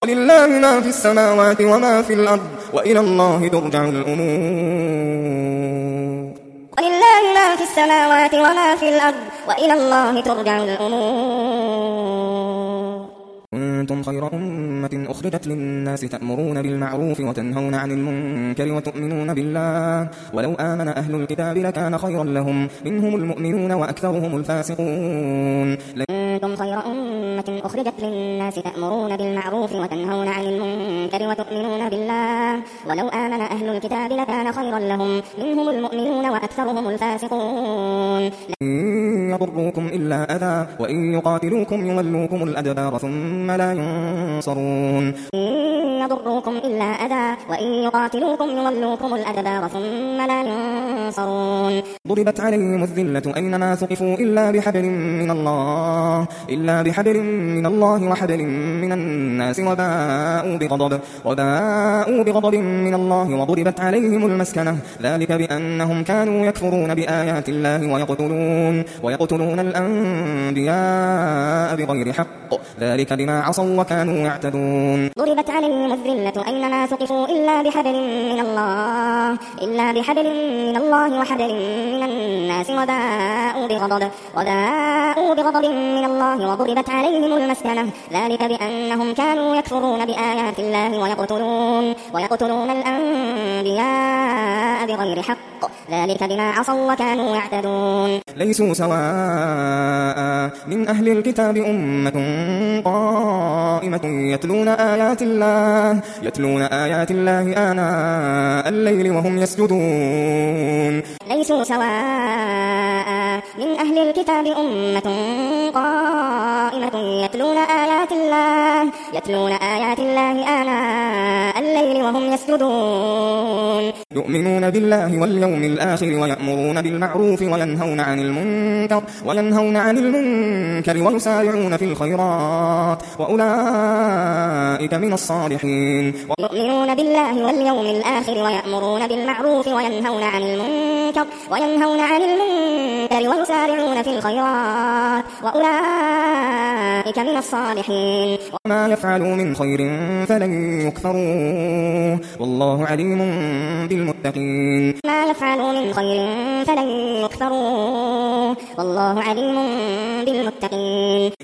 ولله ما في السماوات وما في الأرض وإلى الله ترجع الأمور. ولله ما في السماوات وما في الأرض وإلى الله ترجع الأمور. كنتم خير أمة أخرجت للناس تأمرون بالمعروف وتنهون عن المنكر وتؤمنون بالله ولو آمن أهل الكتاب لكان خيرا لهم منهم المؤمنون وأكثرهم الفاسقون. كنتم خير أمة أخرجت للناس تأمرون بالمعروف وتنهون عن المنكر وتؤمنون بالله ولو آمن أهل الكتاب لكان خيرا لهم منهم المؤمنون وأكثرهم الفاسقون. إن يضروكم إلا أذى وإن يقاتلوكم يولوكم الأدبار ثم لا ينصرون. إن يضروكم إلا أذى وإن يقاتلوكم يولوكم الأدبار ثم لا ينصرون. ضربت عليهم الذلة أينما ثقفوا إلا بحبل من الله وحبل من الناس وباءوا بغضب من الله وضربت عليهم المسكنة ذلك بأنهم كانوا يكفرون بآيات الله ويقتلون الأنبياء بغير حق ذلك بما عصوا وكانوا يعتدون. ضربت عليهم الذلة أينما ثقفوا إلا بحبل من الله وحبل من الناس وباءوا بغضب من الله وضربت عليهم المسكنة ذلك بأنهم كانوا يكفرون بآيات الله ويقتلون الأنبياء بغير حق ذلك بما عصوا وكانوا يعتدون. ليسوا سواء من أهل الكتاب أمة قائمة يتلون آيات الله آناء الليل وهم يسجدون. ليسوا سواء من أهل الكتاب أمة قائمة يتلون آيات الله آناء الليل وهم يسجدون. يؤمنون بالله واليوم الآخر ويأمرون بالمعروف وينهون عن المنكر ويسارعون في الخيرات وأولئك من الصالحين. يؤمنون بالله واليوم الآخر ويأمرون بالمعروف وينهون عن المنكر ويسارعون في الخيرات وأولئك من الصالحين. وما يفعلوا من خير فلن يكفروه والله عليم بالمتقين. ما يفعلوا من خير فلن يكفروه والله عليم بالمتقين.